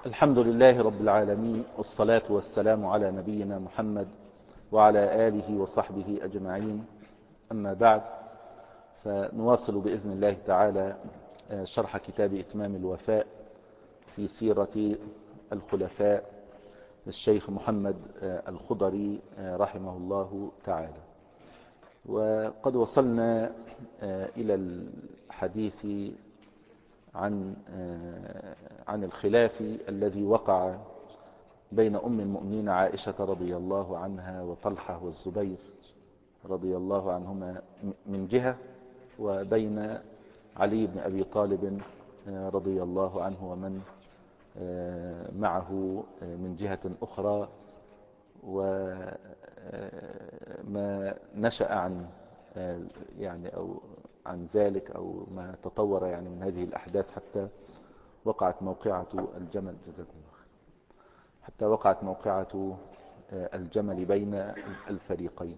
الحمد لله رب العالمين، والصلاة والسلام على نبينا محمد وعلى آله وصحبه أجمعين. أما بعد، فنواصل بإذن الله تعالى شرح كتاب إتمام الوفاء في سيرة الخلفاء الشيخ محمد الخضري رحمه الله تعالى. وقد وصلنا إلى الحديث عن الخلاف الذي وقع بين أم المؤمنين عائشة رضي الله عنها وطلحة والزبير رضي الله عنهما من جهة، وبين علي بن أبي طالب رضي الله عنه ومن معه من جهة أخرى، وما نشأ عن أو عن ذلك، أو ما تطور من هذه الأحداث حتى وقعت موقعة الجمل. جزاكم الله خير. حتى وقعت موقعة الجمل بين الفريقين.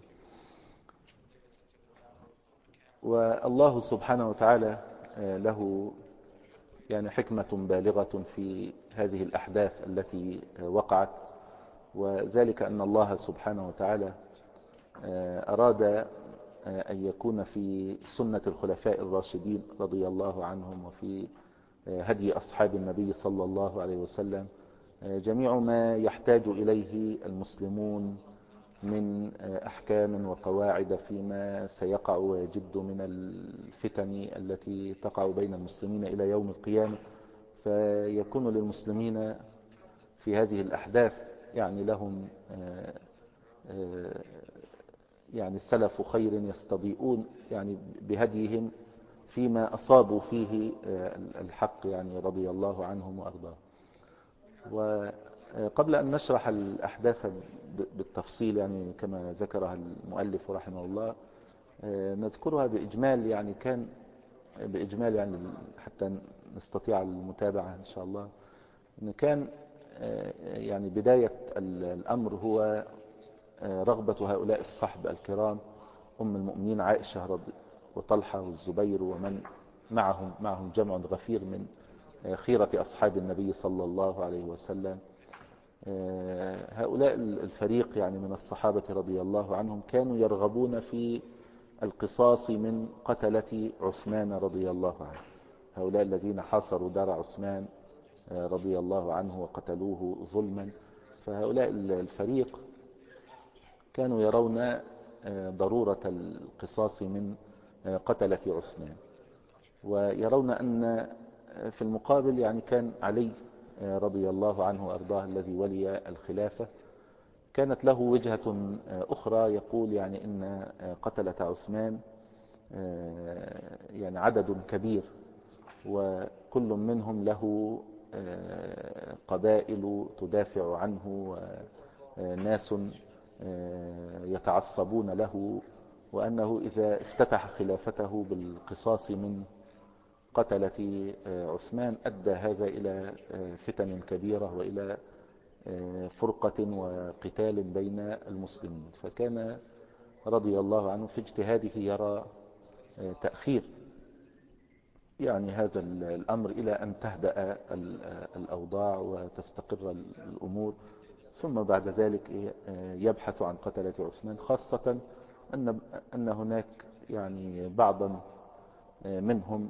والله سبحانه وتعالى له حكمة بالغة في هذه الأحداث التي وقعت، وذلك أن الله سبحانه وتعالى أراد أن يكون في سنة الخلفاء الراشدين رضي الله عنهم وفي هدي أصحاب النبي صلى الله عليه وسلم جميع ما يحتاج إليه المسلمون من أحكام وقواعد فيما سيقع ويجد من الفتن التي تقع بين المسلمين إلى يوم القيامة. فيكون للمسلمين في هذه الأحداث لهم سلف خير يستضيئون بهديهم فيما أصابوا فيه الحق رضي الله عنهم وأرضاهم. وقبل أن نشرح الأحداث بالتفصيل كما ذكرها المؤلف رحمه الله، نذكرها بإجمال كان بإجمال حتى نستطيع المتابعة إن شاء الله. إن كان بداية الأمر هو رغبة هؤلاء الصحب الكرام، أم المؤمنين عائشة وطلحة والزبير ومن معهم جمع غفير من خيرة أصحاب النبي صلى الله عليه وسلم. هؤلاء الفريق من الصحابة رضي الله عنهم كانوا يرغبون في القصاص من قتلة عثمان رضي الله عنه، هؤلاء الذين حاصروا دار عثمان رضي الله عنه وقتلوه ظلما. فهؤلاء الفريق كانوا يرون ضرورة القصاص من قتلة عثمان، ويرون أن في المقابل كان علي رضي الله عنه وأرضاه الذي ولي الخلافة كانت له وجهة أخرى، يقول إن قتلة عثمان عدد كبير، وكل منهم له قبائل تدافع عنه وناس يتعصبون له، وأنه إذا افتتح خلافته بالقصاص من قتلة عثمان أدى هذا إلى فتن كبيرة وإلى فرقة وقتال بين المسلمين. فكان رضي الله عنه في اجتهاده يرى تأخير هذا الأمر إلى أن تهدأ الأوضاع وتستقر الأمور، ثم بعد ذلك يبحث عن قتلة عثمان، خاصة أن هناك بعضا منهم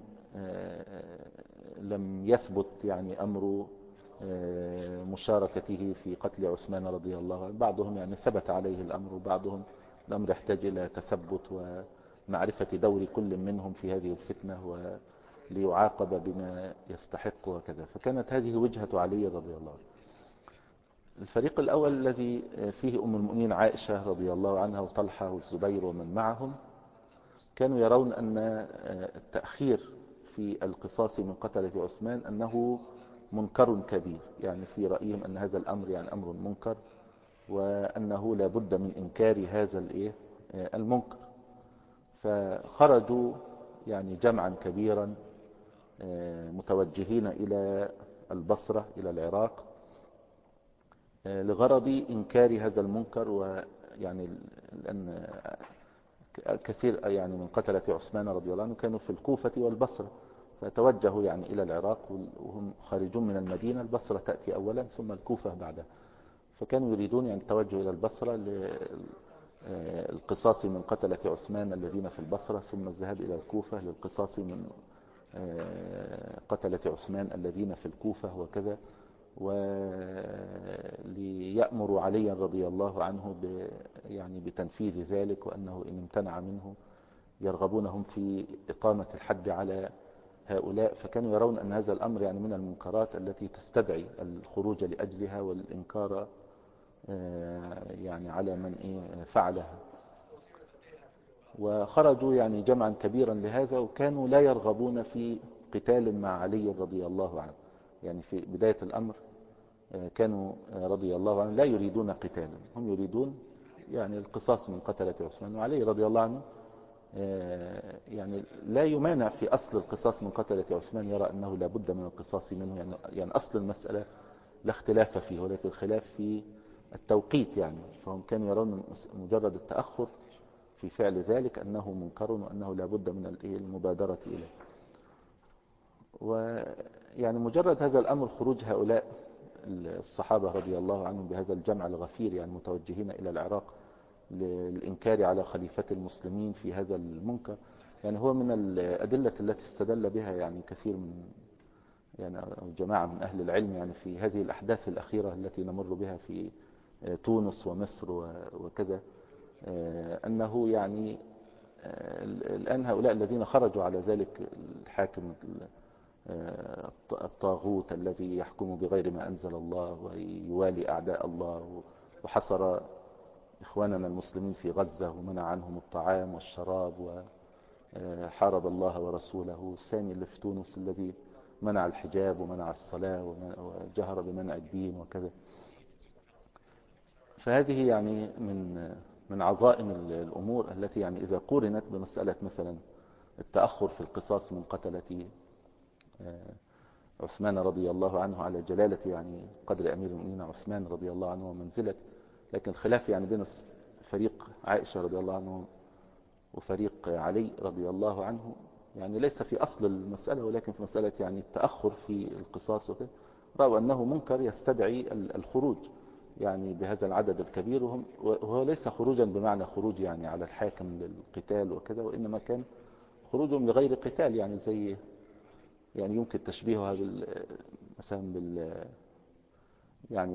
لم يثبت أمر مشاركته في قتل عثمان رضي الله عنه. بعضهم ثبت عليه الأمر، وبعضهم الأمر يحتاج إلى تثبت ومعرفة دور كل منهم في هذه الفتنة وليعاقب بما يستحق وكذا. فكانت هذه وجهة علي رضي الله عنه. الفريق الأول الذي فيه أم المؤمنين عائشة رضي الله عنها وطلحة والزبير ومن معهم كانوا يرون أن التأخير في القصاص من قتلة عثمان أنه منكر كبير، في رأيهم أن هذا الأمر أمر منكر، وأنه لا بد من إنكار هذا المنكر. فخرجوا جمعا كبيرا متوجهين إلى البصرة إلى العراق لغرض إنكار هذا المنكر. لأن كثير من قتلة عثمان رضي الله عنه كانوا في الكوفة والبصرة، فتوجهوا يعني إلى العراق وهم خارجون من المدينة. البصرة تأتي أولا ثم الكوفة بعدها، فكانوا يريدون يعني التوجه إلى البصرة للقصاص من قتلة عثمان الذين في البصرة، ثم الذهاب إلى الكوفة للقصاص من قتلة عثمان الذين في الكوفة وكذا، وليأمروا عليا رضي الله عنه يعني بتنفيذ ذلك، وأنه إن امتنع منه يرغبونهم في إقامة الحد على هؤلاء. فكانوا يرون أن هذا الأمر يعني من المنكرات التي تستدعي الخروج لأجلها والإنكار يعني على من فعلها. وخرجوا يعني جمعا كبيرا لهذا، وكانوا لا يرغبون في قتال مع علي رضي الله عنه. يعني في بداية الأمر كانوا رضي الله عنه لا يريدون قتالا، هم يريدون يعني القصاص من قتلة عثمان. وعلي رضي الله عنه يعني لا يمانع في أصل القصاص من قتلة عثمان، يرى أنه لا بد من القصاص منه، يعني أصل المسألة لا اختلاف فيه، ولكن الخلاف في التوقيت. يعني فهم كانوا يرون مجرد التأخر في فعل ذلك أنه منكر، وأنه لا بد من المبادرة إليه. ويعني مجرد هذا الأمر، خروج هؤلاء الصحابة رضي الله عنهم بهذا الجمع الغفير يعني متوجهين إلى العراق للإنكار على خليفة المسلمين في هذا المنكر، يعني هو من الأدلة التي استدل بها يعني كثير من يعني أو جماعة من أهل العلم يعني في هذه الأحداث الأخيرة التي نمر بها في تونس ومصر وكذا، أنه يعني الآن هؤلاء الذين خرجوا على ذلك الحاكم الطاغوت الذي يحكم بغير ما أنزل الله ويوالي أعداء الله، وحصر إخواننا المسلمين في غزة ومنع عنهم الطعام والشراب وحارب الله ورسوله. الثاني اللي في تونس الذي منع الحجاب ومنع الصلاة وجهر بمنع الدين وكذا. فهذه يعني من عظائم الأمور التي يعني إذا قورنت بمسألة مثلا التأخر في القصاص من قتلة عثمان رضي الله عنه على جلالة يعني قدر أمير المؤمنين عثمان رضي الله عنه ومنزلة، لكن الخلاف يعني بين فريق عائشة رضي الله عنه وفريق علي رضي الله عنه يعني ليس في أصل المسألة، ولكن في مسألة يعني التأخر في القصاص وكذا، رأوا أنه منكر يستدعي الخروج يعني بهذا العدد الكبير، وهو ليس خروجا بمعنى خروج يعني على الحاكم للقتال وكذا، وإنما كان خروجهم لغير قتال، يعني زي يعني يمكن تشبيهها مثلا يعني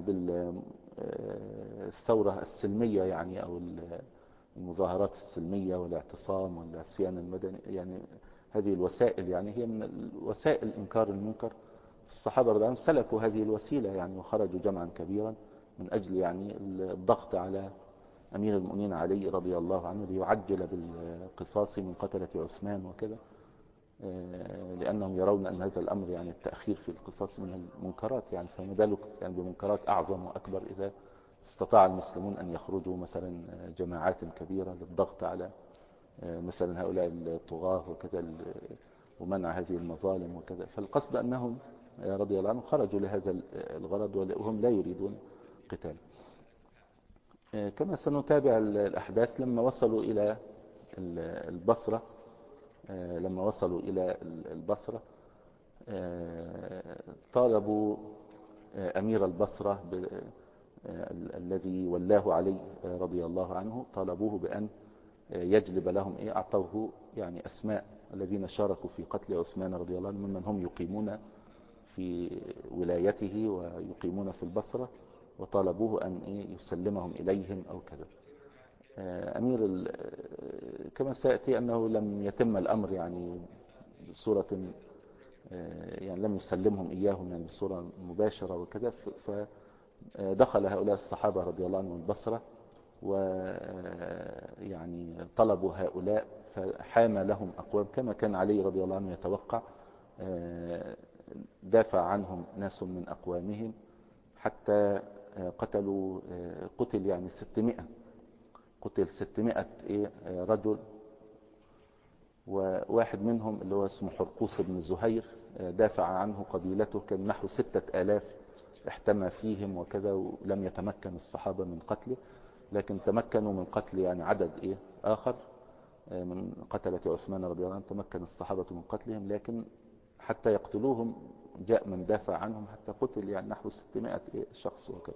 بالثورة السلمية يعني، أو المظاهرات السلمية والاعتصام والعصيان المدني. يعني هذه الوسائل يعني هي من وسائل إنكار المنكر. الصحابة رضي الله عنهم سلكوا هذه الوسيلة يعني، وخرجوا جمعا كبيرا من أجل يعني الضغط على أمير المؤمنين علي رضي الله عنه ليعجل بالقصاص من قتلة عثمان وكذا، لأنهم يرون أن هذا الأمر يعني التأخير في القصاص من المنكرات، يعني فما بالك يعني بمنكرات أعظم وأكبر إذا استطاع المسلمون أن يخرجوا مثلا جماعات كبيرة للضغط على مثلا هؤلاء الطغاة وكذا ومنع هذه المظالم وكذا. فالقصد أنهم رضي الله عنهم خرجوا لهذا الغرض وهم لا يريدون قتال. كما سنتابع الأحداث لما وصلوا إلى البصرة. لما وصلوا إلى البصرة طالبوا أمير البصرة الذي ولاه علي رضي الله عنه، طالبوه بأن يجلب لهم أعطوه يعني أسماء الذين شاركوا في قتل عثمان رضي الله عنه ممن هم يقيمون في ولايته ويقيمون في البصرة، وطالبوه أن يسلمهم إليهم أو كذا. كما سيأتي أنه لم يتم الأمر يعني بصورة يعني لم يسلمهم إياهم يعني بصورة مباشرة وكذا. فدخل هؤلاء الصحابة رضي الله عنهم البصرة ويعني طلبوا هؤلاء، فحام لهم أقوام كما كان علي رضي الله عنه يتوقع. دافع عنهم ناس من أقوامهم حتى قتل يعني 600 رجل، وواحد منهم اللي هو اسمه حرقوس بن زهير دافع عنه قبيلته، كان نحو 6000 احتمى فيهم وكذا، ولم يتمكن الصحابة من قتله، لكن تمكنوا من قتل يعني عدد آخر من قتلة عثمان رضي الله عنه، تمكن الصحابة من قتلهم، لكن حتى يقتلوهم جاء من دافع عنهم حتى قتل يعني نحو 600 شخص وكذا.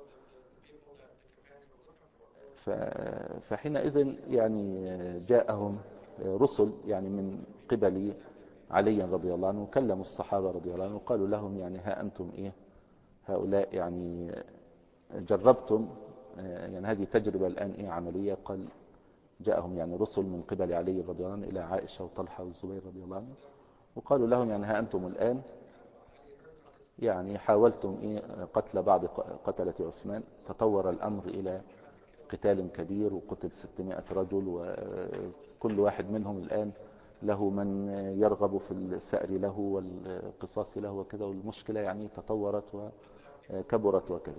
فحينئذ يعني جاءهم رسل يعني من قبل علي رضي الله عنه، كلموا الصحابة رضي الله عنه وقالوا لهم يعني ها أنتم هؤلاء يعني جربتم يعني هذه تجربة الآن عملية. قال جاءهم يعني رسل من قبل علي رضي الله عنه إلى عائشة وطلحة والزبير رضي الله عنه، وقالوا لهم يعني ها أنتم الآن يعني حاولتم قتل بعض قتلة عثمان، تطور الأمر إلى قتال كبير وقتل 600 رجل، وكل واحد منهم الآن له من يرغب في الثأر له والقصاص له وكذا، والمشكلة يعني تطورت وكبرت وكذا.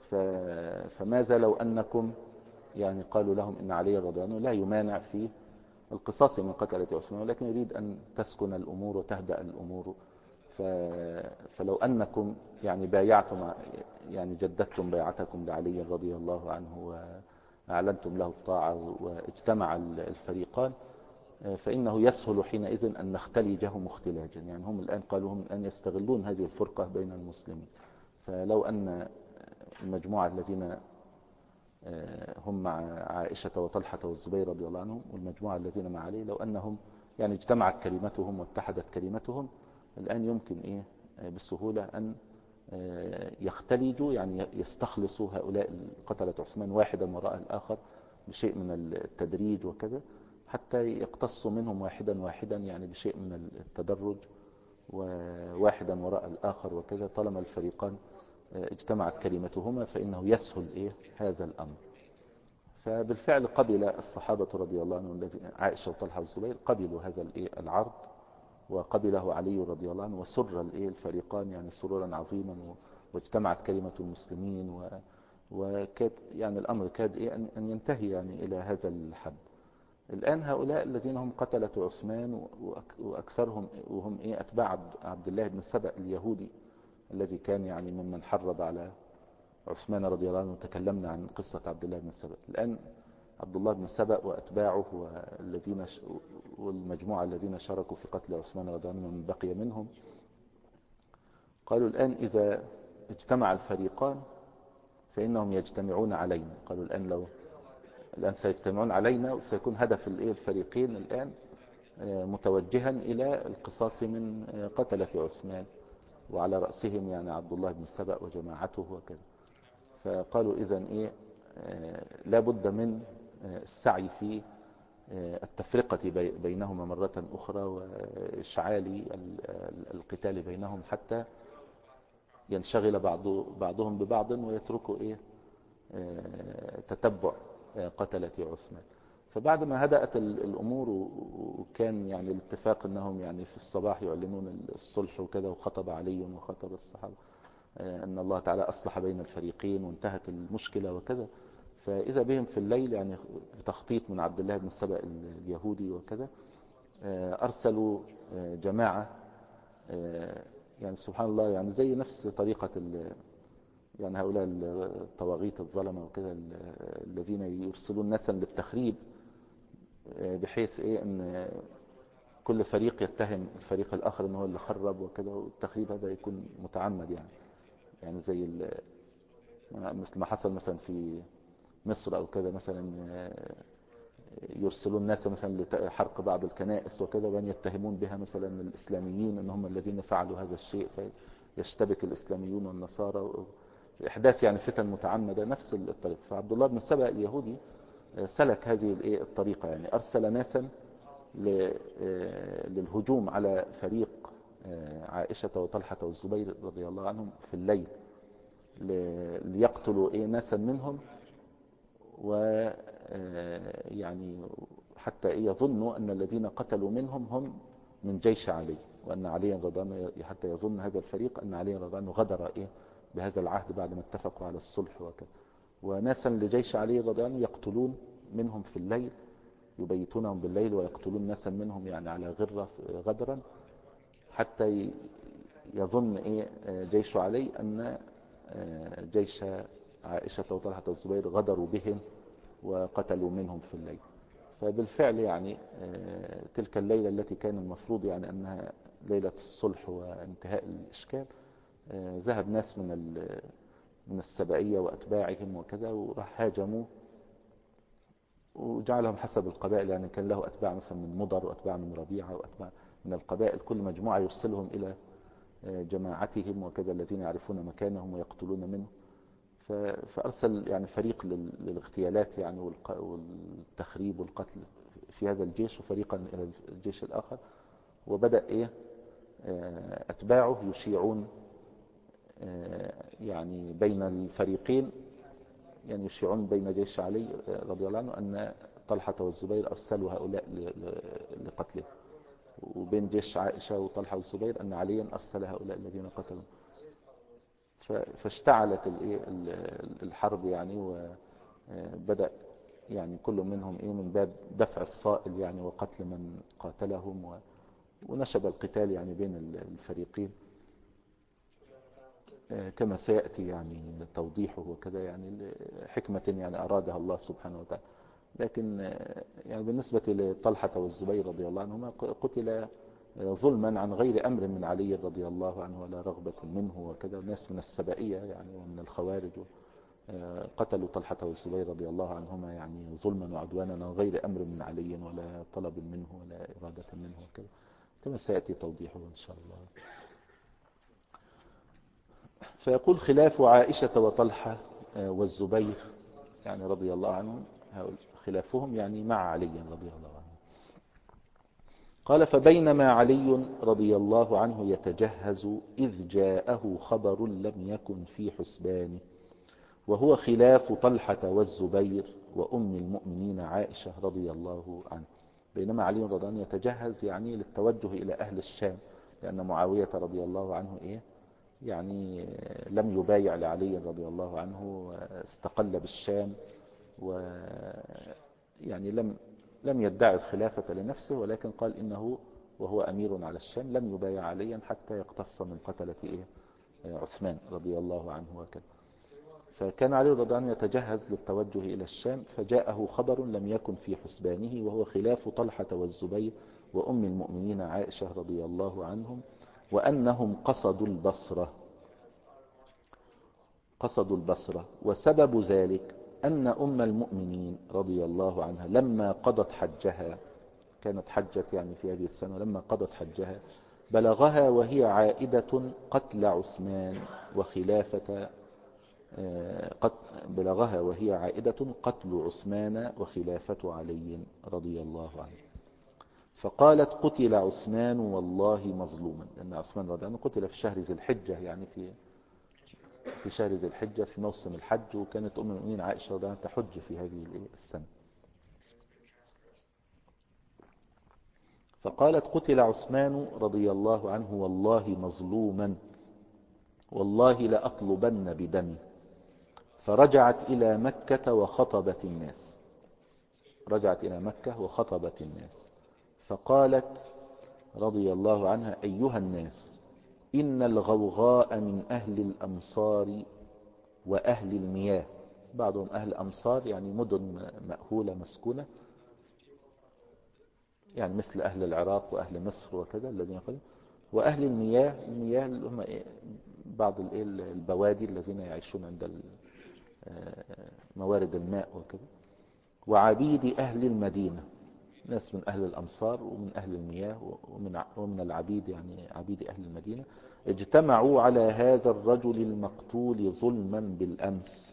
فماذا لو أنكم يعني قالوا لهم إن علي رضي الله عنه لا يمانع في القصاص من قتلة عثمان، ولكن يريد أن تسكن الأمور وتهدأ الأمور. فلو أنكم يعني بايعتم يعني جددتم بيعتكم لعلي رضي الله عنه وأعلنتم له الطاعة واجتمع الفريقان، فإنه يسهل حينئذ أن نختلجهم اختلاجا. يعني هم الآن قالوا هم الآن يستغلون هذه الفرقة بين المسلمين. فلو أن المجموعة الذين هم مع عائشة وطلحة والزبير رضي الله عنهم والمجموعة الذين مع علي، لو أنهم يعني اجتمعت كلمتهم واتحدت كلمتهم، الآن يمكن بسهولة أن يختلجوا يعني يستخلصوا هؤلاء قتلة عثمان واحدا وراء الآخر بشيء من التدريج وكذا، حتى يقتصوا منهم واحدا واحدا يعني بشيء من التدرج وواحدا وراء الآخر وكذا. طالما الفريقان اجتمعت كلمتهما فإنه يسهل هذا الأمر. فبالفعل قبل الصحابة رضي الله عنهم عائشة وطلحة والزبير قبلوا هذا العرض، وقبله علي رضي الله عنه، وسر الفريقان يعني سرورا عظيما، واجتمعت كلمة المسلمين، وكاد يعني الأمر كاد أن ينتهي يعني إلى هذا الحد. الآن هؤلاء الذين هم قتلة عثمان وأكثرهم وهم أتباع عبد الله بن سبأ اليهودي الذي كان يعني ممن حرض على عثمان رضي الله عنه، وتكلمنا عن قصة عبد الله بن سبأ. الآن عبد الله بن سبأ وأتباعه والمجموعة الذين شاركوا في قتل عثمان رضي الله عنه من بقي منهم، قالوا الآن إذا اجتمع الفريقان فإنهم يجتمعون علينا. قالوا الآن سيجتمعون علينا، وسيكون هدف الفريقين الآن متوجها إلى القصاص من قتلة عثمان، وعلى رأسهم يعني عبد الله بن سبأ وجماعته وكذا. فقالوا إذن لا بد من السعي في التفرقة بينهما مرة أخرى، وإشعال القتال بينهم حتى ينشغل بعضهم ببعض ويتركوا تتبع قتلة عثمان. فبعد ما هدأت الأمور وكان يعني الاتفاق أنهم يعني في الصباح يعلنون الصلح وكذا، وخطب علي وخطب الصحابة أن الله تعالى أصلح بين الفريقين وانتهت المشكلة وكذا، فإذا بهم في الليل يعني بتخطيط من عبد الله بن سبأ اليهودي وكذا أرسلوا جماعة يعني سبحان الله يعني زي نفس طريقة يعني هؤلاء الطواغيت الظلمة وكذا الذين يرسلون ناسا للتخريب، بحيث أن كل فريق يتهم الفريق الآخر أنه هو اللي خرب وكذا، والتخريب هذا يكون متعمد يعني زي مثل ما حصل مثلا في مصر أو كذا، مثلا يرسلون الناس مثلا لحرق بعض الكنائس وكذا، وأن يتهمون بها مثلا الإسلاميين أن هم الذين فعلوا هذا الشيء، فيشتبك الإسلاميون والنصارى، إحداث يعني فتن متعمدة نفس الطريقة. فعبد الله بن سبأ اليهودي سلك هذه الطريقة، يعني أرسل ناسا للهجوم على فريق عائشة وطلحة والزبير رضي الله عنهم في الليل، ليقتلوا ناسا منهم، ويعني حتى يظنوا أن الذين قتلوا منهم هم من جيش علي، وأن علي رضي الله عنه حتى يظن هذا الفريق أن علي رضي الله عنه غدر بهذا العهد بعد ما اتفقوا على الصلح وكذا. وناسا لجيش علي رضي الله عنه يقتلون منهم في الليل، يبيتونهم بالليل ويقتلون ناسا منهم يعني على غدرا، حتى يظن جيش علي أن جيش عائشة وطلحة والزبير غدروا بهم وقتلوا منهم في الليل. فبالفعل يعني تلك الليلة التي كان المفروض يعني أنها ليلة الصلح وانتهاء الإشكال، ذهب ناس من السبائية وأتباعهم وكذا، وراح هاجموا وجعلهم حسب القبائل. يعني كان له أتباع مثلا من مضر وأتباع من ربيعة وأتباع من القبائل، كل مجموعة يرسلهم إلى جماعتهم وكذا الذين يعرفون مكانهم ويقتلون منه. فأرسل يعني فريق للاغتيالات يعني والتخريب والقتل في هذا الجيش، وفريقا إلى الجيش الآخر. وبدأ أتباعه يشيعون يعني بين الفريقين، يعني يشيعون بين جيش علي رضي الله عنه أن طلحة والزبير أرسلوا هؤلاء لقتله، وبين جيش عائشة وطلحة والزبير أن عليا أرسل هؤلاء الذين قتلوا. فاشتعلت الحرب يعني، وبدأ يعني كل منهم من باب دفع الصائل يعني وقتل من قاتلهم، ونشب القتال يعني بين الفريقين كما سيأتي يعني توضيحه وكذا، يعني حكمة يعني أرادها الله سبحانه وتعالى. لكن يعني بالنسبة لطلحة والزبير رضي الله عنهما قتل ظلما عن غير أمر من علي رضي الله عنه ولا رغبة منه وكذا. ناس من السبائية يعني ومن الخوارج قتلوا طلحة والزبير رضي الله عنهما يعني ظلما وعدوانا عن غير أمر من علي ولا طلب منه ولا إرادة منه وكذا، كما سيأتي توضيحه إن شاء الله. فيقول خلاف عائشة وطلحة والزبير يعني رضي الله عنهم، خلافهم يعني مع علي رضي الله عنه. قال فبينما علي رضي الله عنه يتجهز إذ جاءه خبر لم يكن في حسبانه، وهو خلاف طلحة والزبير وأم المؤمنين عائشة رضي الله عنه. بينما علي رضي الله عنه يتجهز يعني للتوجه إلى أهل الشام، لأن معاوية رضي الله عنه يعني لم يبايع لعلي رضي الله عنه، استقل بالشام، ويعني لم يدعي الخلافة لنفسه، ولكن قال إنه وهو أمير على الشام لم يبايع عليا حتى يقتص من قتلة عثمان رضي الله عنه وكذا. فكان علي رضي الله عنه يتجهز للتوجه إلى الشام، فجاءه خبر لم يكن في حسبانه، وهو خلاف طلحة والزبير وأم المؤمنين عائشة رضي الله عنهم، وأنهم قصدوا البصرة. وسبب ذلك أن أم المؤمنين رضي الله عنها لما قضت حجها، كانت حجت يعني في هذه السنة، لما قضت حجها بلغها وهي عائدة قتل عثمان وخلافة بلغها وهي عائدة قتل عثمان وخلافة علي رضي الله عنه، فقالت قتل عثمان والله مظلوما، لأن عثمان رضي الله عنه قتل في شهر ذي الحجة، يعني في شهر ذي الحجة في موسم الحج، وكانت أم المؤمنين عائشة رضي الله عنها تحج في هذه السنة. فقالت قتل عثمان رضي الله عنه والله مظلوما، والله لأطلبن بدمه. فرجعت إلى مكة وخطبت الناس، رجعت إلى مكة وخطبت الناس، فقالت رضي الله عنها أيها الناس، إن الغوغاء من أهل الأمصار وأهل المياه. بعضهم أهل أمصار يعني مدن مأهولة مسكونة، يعني مثل أهل العراق وأهل مصر وكذا الذين يقولون. وأهل المياه اللي هم بعض البوادي الذين يعيشون عند موارد الماء وكذا. وعبيد أهل المدينة، ناس من أهل الأمصار ومن أهل المياه ومن العبيد، يعني عبيد أهل المدينة، اجتمعوا على هذا الرجل المقتول ظلما بالأمس،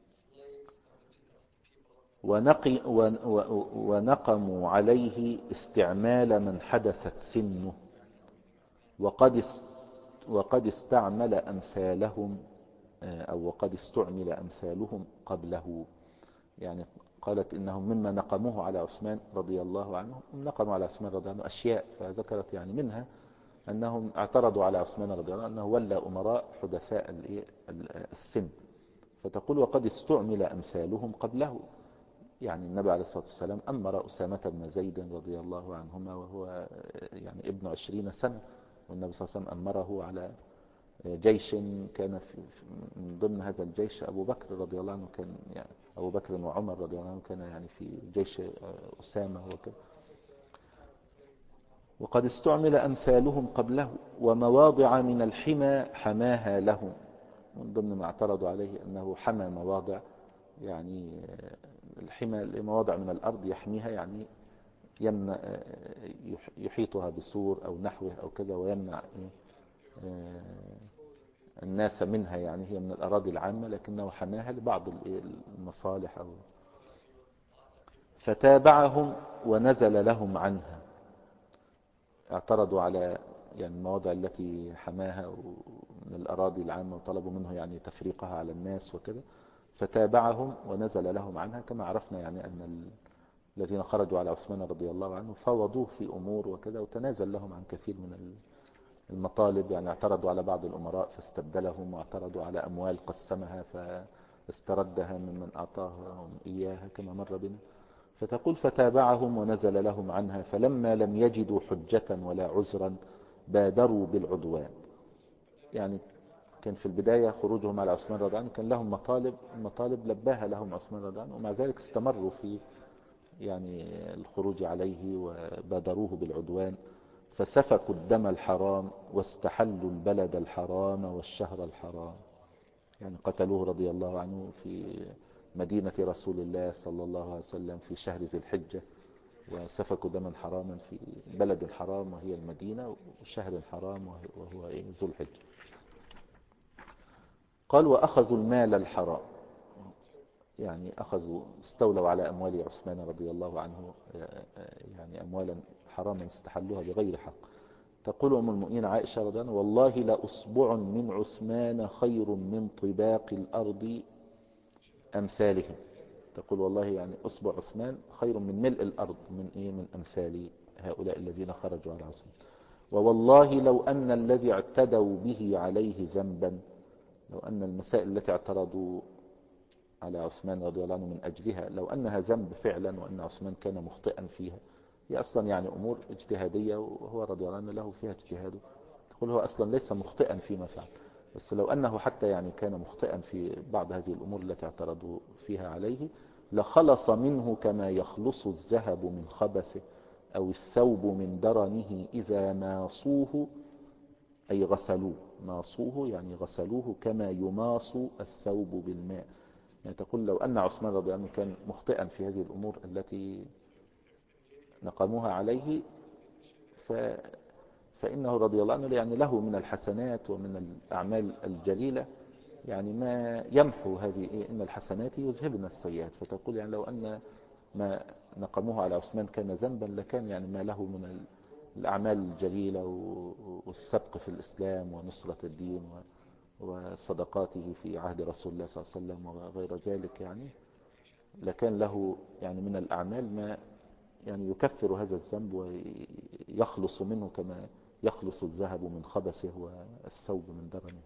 ونقموا عليه استعمال من حدثت سنه، وقد استعمل أمثالهم أو وقد استعمل أمثالهم قبله. يعني قالت إنهم مما نقموه على عثمان رضي الله عنه، نقموا على عثمان رضي الله عنه أشياء، فذكرت يعني منها أنهم اعترضوا على عثمان رضي الله عنه أنه ولى أمراء حدثاء السن، فتقول وقد استعمل أمثالهم قبله. يعني النبي عليه الصلاة والسلام أمر أسامة بن زيد رضي الله عنهما وهو يعني ابن 20 سنة، والنبي صلى الله عليه وسلم أمره على جيش كان من ضمن هذا الجيش أبو بكر رضي الله عنه، كان يعني أبو بكر وعمر رضي الله عنه كان يعني في جيش أسامة وكذا. وقد استعمل أمثالهم قبله، ومواضع من الحمى حماها لهم. من ضمن ما اعترضوا عليه أنه حمى مواضع، يعني الحمى مواضع من الأرض يحميها، يعني يمنع يحيطها بسور أو نحوه أو كذا، ويمنع الناس منها، يعني هي من الأراضي العامة لكنه حماها لبعض المصالح. فتابعهم ونزل لهم عنها. اعترضوا على يعني المواضع التي حماها من الأراضي العامة، وطلبوا منه يعني تفريقها على الناس وكذا. فتابعهم ونزل لهم عنها، كما عرفنا يعني أن الذين خرجوا على عثمان رضي الله عنه فوضوه في أمور وكذا، وتنازل لهم عن كثير من المطالب. يعني اعترضوا على بعض الأمراء فاستبدلهم، واعترضوا على أموال قسمها فاستردها ممن أعطاهم إياها كما مر بنا. فتقول فتابعهم ونزل لهم عنها، فلما لم يجدوا حجة ولا عذرا بادروا بالعدوان. يعني كان في البداية خروجهم على عثمان رضي الله عنه كان لهم مطالب لباها لهم عثمان رضي الله عنه، ومع ذلك استمروا في يعني الخروج عليه وبادروه بالعدوان. فسفكوا الدم الحرام واستحلوا البلد الحرام والشهر الحرام. يعني قتلوه رضي الله عنه في مدينة رسول الله صلى الله عليه وسلم في شهر ذي الحجة، وسفكوا دما حراما في بلد حرام وهي المدينة، وشهر حرام وهو ذو الحجة. قال وأخذوا المال الحرام، يعني استولوا على أموال عثمان رضي الله عنه، يعني أموالا حراما استحلوها بغير حق. تقول أم المؤمنين عائشة رضي الله عنها والله لأصبع من عثمان خير من طباق الأرض أمثالهم. تقول والله يعني أصبع عثمان خير من ملء الأرض من أمثال هؤلاء الذين خرجوا على عثمان. ووالله لو أن الذي اعتدوا به عليه ذنبا، لو أن المسائل التي اعترضوا على عثمان رضي الله عنه من أجلها لو أنها ذنب فعلا، وأن عثمان كان مخطئا فيها، هي أصلا يعني أمور اجتهادية وهو رضي الله عنه له فيها اجتهاده. تقول هو أصلا ليس مخطئا فيما فعل، بس لو أنه حتى يعني كان مخطئا في بعض هذه الأمور التي اعترضوا فيها عليه لخلص منه كما يخلص الذهب من خبثه أو الثوب من درنه إذا ماصوه، أي غسلوه. ماصوه يعني غسلوه كما يماص الثوب بالماء. يعني تقول لو أن عثمان رضي الله عنه كان مخطئا في هذه الأمور التي نقموها عليه فإنه رضي الله عنه يعني له من الحسنات ومن الأعمال الجليلة يعني ما يمحو هذه إن الحسنات يذهبن السيئات. فتقول يعني لو أن ما نقموه على عثمان كان ذنبا لكان يعني ما له من الأعمال الجليلة والسبق في الإسلام ونصرة الدين وصدقاته في عهد رسول الله صلى الله عليه وسلم وغير ذلك، يعني لكان له يعني من الأعمال ما يعني يكفر هذا الذنب ويخلص منه كما يخلص الذهب من خبثه والثوب من درنه.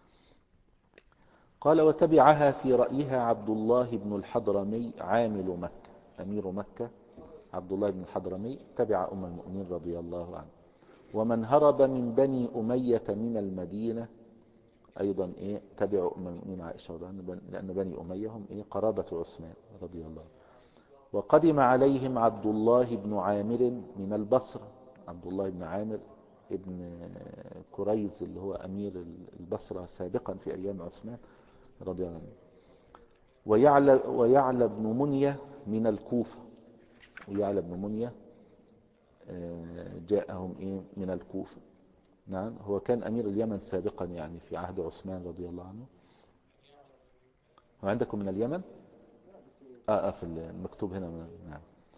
قال وتبعها في رأيها عبد الله بن الحضرمي عامل مكة، أمير مكة عبد الله بن الحضرمي تبع أم المؤمنين رضي الله عنه. ومن هرب من بني أمية من المدينة أيضا تبع أم المؤمنين عائشة رضي الله عنها، لأن بني أمية هم قرابة عثمان رضي الله عنه. وقدم عليهم عبد الله بن عامر من البصرة، عبد الله بن عامر ابن كريز اللي هو أمير البصرة سابقا في أيام عثمان رضي الله عنه. ويعلى بن منية من الكوفة، ويعلى بن منية جاءهم من الكوفة. نعم هو كان أمير اليمن سابقا يعني في عهد عثمان رضي الله عنه. وعندكم من اليمن في المكتوب هنا. نعم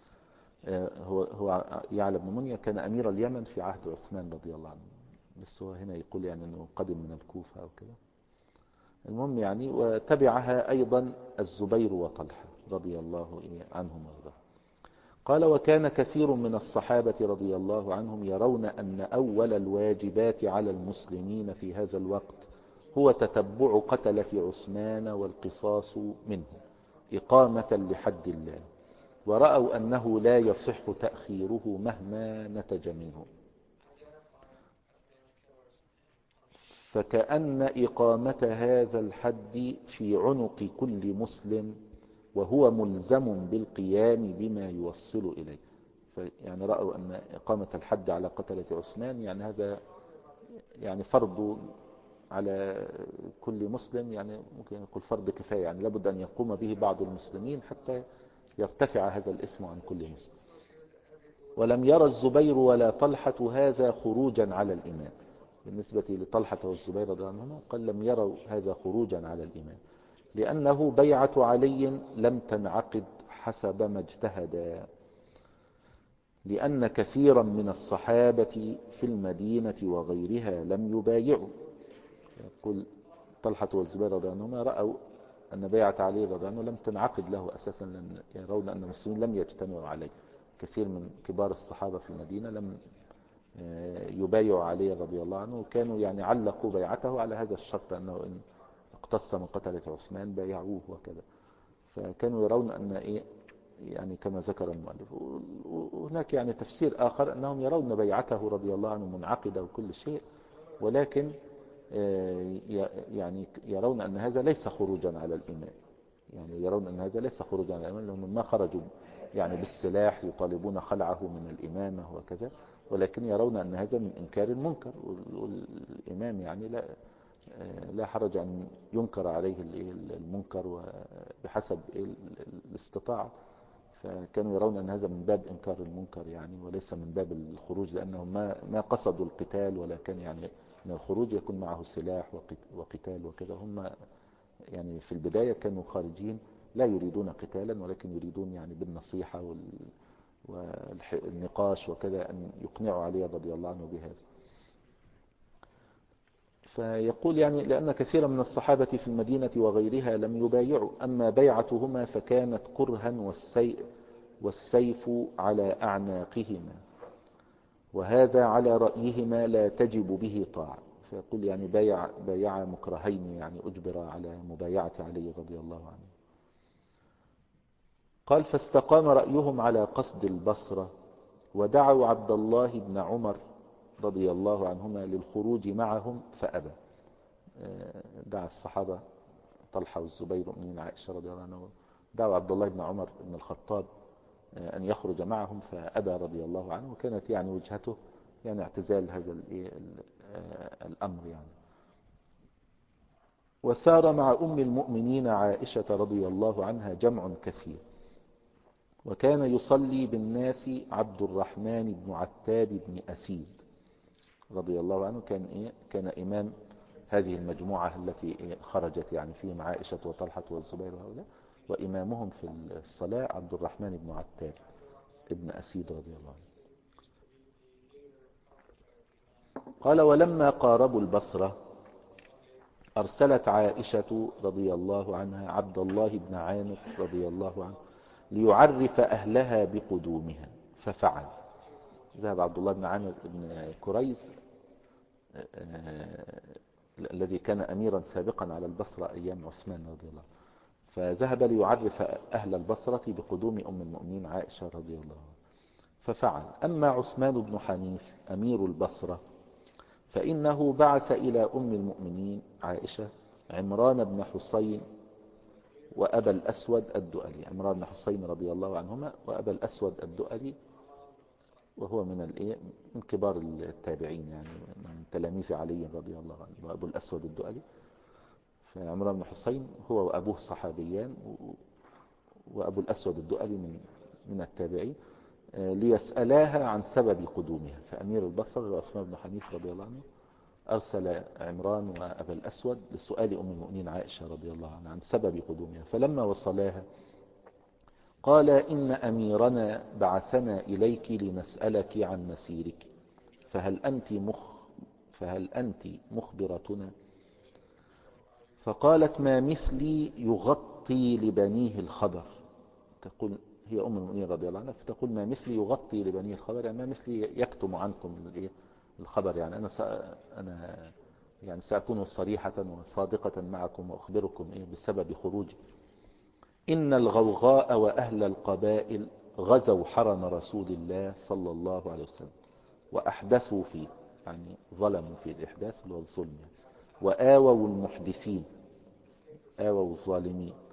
هو يعلى بن منية كان أمير اليمن في عهد عثمان رضي الله عنه، بس هو هنا يقول يعني أنه قدم من الكوفة أو كذا. المهم يعني وتبعها أيضا الزبير وطلحة رضي الله عنهم وارضاهم. قال وكان كثير من الصحابة رضي الله عنهم يرون أن أول الواجبات على المسلمين في هذا الوقت هو تتبع قتلة عثمان والقصاص منه إقامة لحد الله، ورأوا أنه لا يصح تأخيره مهما نتج منه. فكأن إقامة هذا الحد في عنق كل مسلم وهو ملزم بالقيام بما يوصل إليه. يعني رأوا أن إقامة الحد على قتلة عثمان يعني هذا يعني فرض على كل مسلم، يعني ممكن يقول فرض كفاية، يعني لابد أن يقوم به بعض المسلمين حتى يرتفع هذا الاسم عن كل مسلم. ولم يرى الزبير ولا طلحة هذا خروجا على الإمام. بالنسبة لطلحة والزبير رضي الله عنهما قال لم يروا هذا خروجا على الإمام، لأنه بيعة علي لم تنعقد حسب ما اجتهدا، لأن كثيرا من الصحابة في المدينة وغيرها لم يبايعوا. يقول طلحة والزبير رضي الله عنهما رأوا أن بيعة علي رضي الله عنه لم تنعقد له أساسا، لأن يرون أن المسلمين لم يجتمعوا عليه. كثير من كبار الصحابة في المدينة لم يبايعوا علي رضي الله عنه، وكانوا يعني علقوا بيعته على هذا الشرط أنه إن اقتص من قتلة عثمان بايعوه وكذا. فكانوا يرون أن إيه يعني كما ذكر المؤلف. وهناك يعني تفسير آخر أنهم يرون بيعته رضي الله عنه منعقدة وكل شيء، ولكن يعني يرون أن هذا ليس خروجا على الإمام، يعني يرون أن هذا ليس خروجا على الإمام، لأنهم ما خرجوا يعني بالسلاح يطالبون خلعه من الإمامة وكذا، ولكن يرون أن هذا من إنكار المنكر، والإمام يعني لا حرج أن ينكر عليه المنكر بحسب الاستطاعة. فكانوا يرون أن هذا من باب إنكار المنكر يعني، وليس من باب الخروج، لأنهم ما قصدوا القتال، ولا كان يعني من الخروج يكون معه سلاح وقتال وكذا. هم يعني في البداية كانوا خارجين لا يريدون قتالا، ولكن يريدون يعني بالنصيحة والنقاش وكذا أن يقنعوا علي رضي الله عنه بهذا. فيقول يعني لأن كثيرا من الصحابة في المدينة وغيرها لم يبايعوا، أما بيعتهما فكانت كرها والسيف على أعناقهما، وهذا على رأيهما لا تجب به طاعة. فيقول يعني بايع مكرهين، يعني أجبر على مبايعة علي رضي الله عنه. قال فاستقام رأيهم على قصد البصرة، ودعوا عبد الله بن عمر رضي الله عنهما للخروج معهم فأبى. دعا الصحابة طلحة والزبير من عائشة رضي الله عنه، دعوا عبد الله بن عمر بن الخطاب أن يخرج معهم فأبى رضي الله عنه، وكانت يعني وجهته يعني اعتزال هذا الأمر يعني. وسار مع أم المؤمنين عائشة رضي الله عنها جمع كثير، وكان يصلي بالناس عبد الرحمن بن عتاب بن أسيد رضي الله عنه، كان إمام هذه المجموعة التي خرجت يعني فيهم عائشة وطلحة والزبير وهؤلاء، وإمامهم في الصلاة عبد الرحمن بن عتاب بن أسيد رضي الله عنه. قال ولما قاربوا البصرة أرسلت عائشة رضي الله عنها عبد الله بن عامر رضي الله عنه ليعرف أهلها بقدومها، ففعل. ذهب عبد الله بن عامر بن كريز الذي كان أميرا سابقا على البصرة أيام عثمان رضي الله عنه، فذهب ليعرف أهل البصرة بقدوم أم المؤمنين عائشة رضي الله عنها ففعل. أما عثمان بن حنيف أمير البصرة فإنه بعث إلى أم المؤمنين عائشة عمران بن حسين وأبا الأسود الدؤلي. عمران بن حسين رضي الله عنهما وأبا الأسود الدؤلي، وهو من كبار التابعين يعني من تلاميذ علي رضي الله عنه، وأبو الأسود الدؤلي. فعمران بن حسين هو وأبوه صحابيان، وأبو الأسود الدؤلي من التابعين، ليسألاها عن سبب قدومها. فأمير البصرة عثمان بن حنيف رضي الله عنه أرسل عمران وأبا الأسود لسؤال أم المؤمنين عائشة رضي الله عنها عن سبب قدومها. فلما وصلاها قال إن أميرنا بعثنا إليك لنسألك عن مسيرك، فهل أنت مخبرتنا؟ فقالت ما مثلي يغطي لبنيه الخبر. تقول هي أم المؤمنين رضي الله عنها، فتقول ما مثلي يغطي لبنيه الخبر، يعني ما مثلي يكتم عنكم الخبر، يعني أنا يعني سأكون صريحة وصادقة معكم وأخبركم بسبب خروجي. إن الغوغاء وأهل القبائل غزوا حرم رسول الله صلى الله عليه وسلم وأحدثوا فيه، يعني ظلموا في الإحداث والظلم، وآووا المحدثين، آووا الظالمين،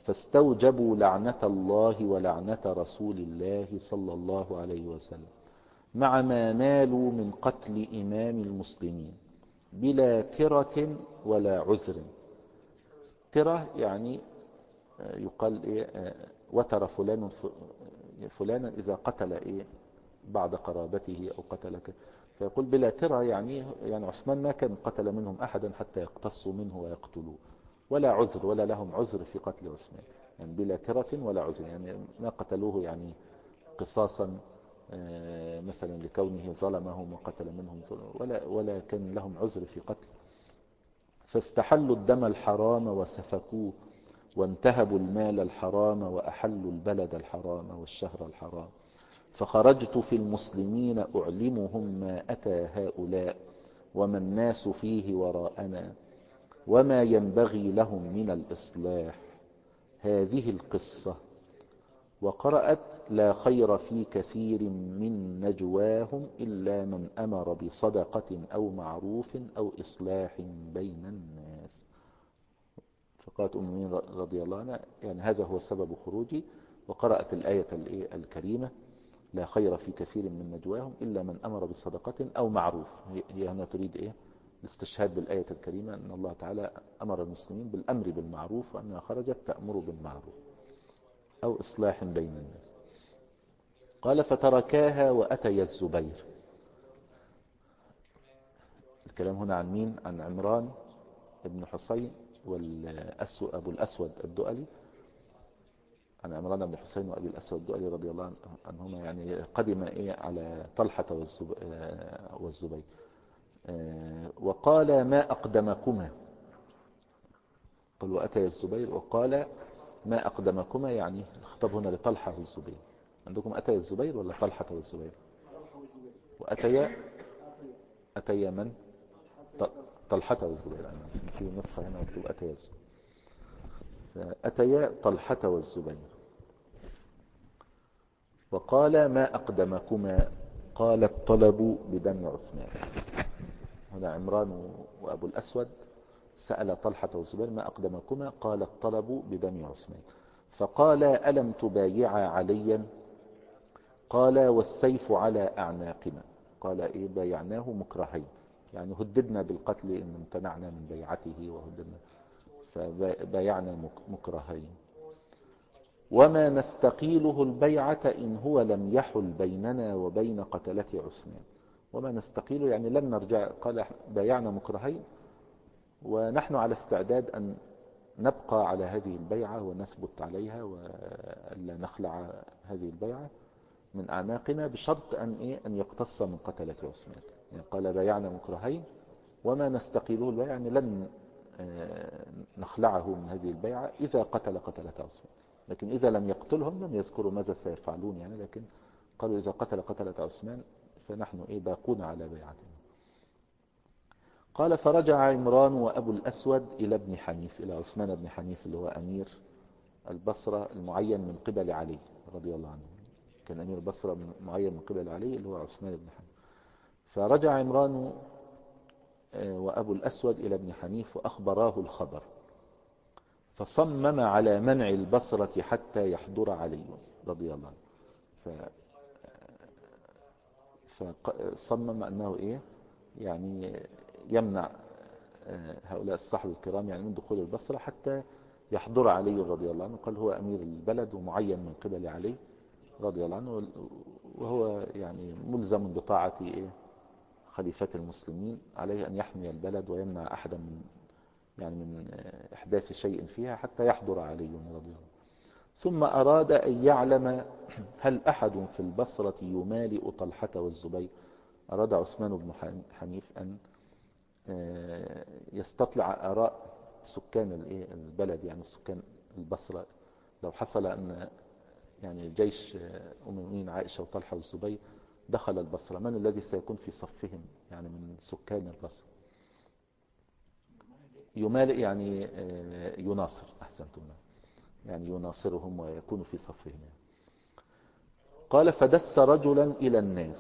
فاستوجبوا لعنة الله ولعنة رسول الله صلى الله عليه وسلم مع ما نالوا من قتل إمام المسلمين بلا ترة ولا عذر. ترة يعني يقال إيه وتر فلان فلانا إذا قتل إيه بعض قرابته أو قتلك، فيقول بلا ترة يعني عثمان ما كان قتل منهم أحدا حتى يقتصوا منه ويقتلوه، ولا عذر ولا لهم عذر في قتل عثمان، يعني بلا ترة ولا عذر، يعني ما قتلوه يعني قصاصا مثلا لكونه ظلمهم وقتل منهم ولا كان لهم عذر في قتل. فاستحلوا الدم الحرام وسفكوه، وانتهبوا المال الحرام وأحلوا البلد الحرام والشهر الحرام. فخرجت في المسلمين أعلمهم ما أتى هؤلاء وما الناس فيه وراءنا وما ينبغي لهم من الإصلاح. هذه القصة. وقرأت لا خير في كثير من نجواهم إلا من أمر بصدقة أو معروف أو إصلاح بين الناس. فقالت أم المؤمنين رضي الله عنها يعني هذا هو سبب خروجي. وقرأت الآية الكريمة لا خير في كثير من نجواهم إلا من أمر بصدقة أو معروف. هي هنا تريد إيه الاستشهاد بالآية الكريمة أن الله تعالى أمر المسلمين بالأمر بالمعروف وأنها خرجت تأمر بالمعروف أو إصلاح بين الناس. قال فتركاها وأتي الزبير. الكلام هنا عن مين؟ عن عمران بن حسين أبو الأسود الدؤلي، عن عمران بن حسين وأبي الأسود الدؤلي رضي الله عنهما، يعني قدم على طلحة والزبير. وقال ما أقدمكما، قال وأتي الزبير وقال ما أقدمكما، يعني الخطاب هنا لطلحة والزبير. عندكم أتي الزبير ولا طلحة والزبير؟ أتي من؟ طلحة والزبير. في نسخة هنا مكتوب أتي الزبير. فأتي طلحة والزبير وقال ما أقدمكما، قال الطلب بدم عثمان. هنا عمران وأبو الأسود سأل طلحة والزبير ما أقدمكما، قال الطلب بدم عثمان. فقال ألم تبايعا عليا؟ قال والسيف على أعناقنا. قال إيه بايعناه مكرهين، يعني هددنا بالقتل إن امتنعنا من بيعته وهددنا، فبايعنا مكرهين. وما نستقيله البيعة إن هو لم يحل بيننا وبين قتلة عثمان. وما نستقيله يعني لن نرجع. قال بايعنا مكرهين ونحن على استعداد أن نبقى على هذه البيعة ونثبت عليها ولا نخلع هذه البيعة من أعناقنا بشرط أن يقتص من قتلة عثمان. يعني قال بايعنا مكرهين وما نستقيله البيعة، يعني لن نخلعه من هذه البيعة إذا قتلة عثمان. لكن إذا لم يقتلهم لم يذكروا ماذا سيفعلون، يعني لكن قالوا إذا قتلة عثمان فنحن باقون على بيعتنا. قال فرجع عمران وأبو الأسود إلى ابن حنيف، إلى عثمان بن حنيف اللي هو أمير البصرة المعين من قبل علي رضي الله عنه. كان أمير البصرة معين من قبل علي اللي هو عثمان بن حنيف. فرجع عمران وأبو الأسود إلى ابن حنيف وأخبراه الخبر، فصمم على منع البصرة حتى يحضر علي رضي الله عنه. فصمم أنه يعني يمنع هؤلاء الصحابة الكرام يعني من دخول البصرة حتى يحضر علي رضي الله عنه. قال هو أمير البلد ومعين من قبل علي رضي الله عنه، وهو يعني ملزم بطاعة خليفة المسلمين، عليه أن يحمي البلد ويمنع أحدا من إحداث شيء فيها حتى يحضر علي رضي الله عنه. ثم أراد أن يعلم هل أحد في البصرة يمالئ طلحة والزبير. أراد عثمان بن حنيف أن يستطلع آراء سكان البلد، يعني سكان البصرة، لو حصل أن يعني جيش أم المؤمنين عائشة وطلحة والزبير دخل البصرة، من الذي سيكون في صفهم يعني من سكان البصرة؟ يمالئ يعني يناصر، أحسنتم، يعني يناصرهم ويكون في صفهم يعني. قال فدس رجلا إلى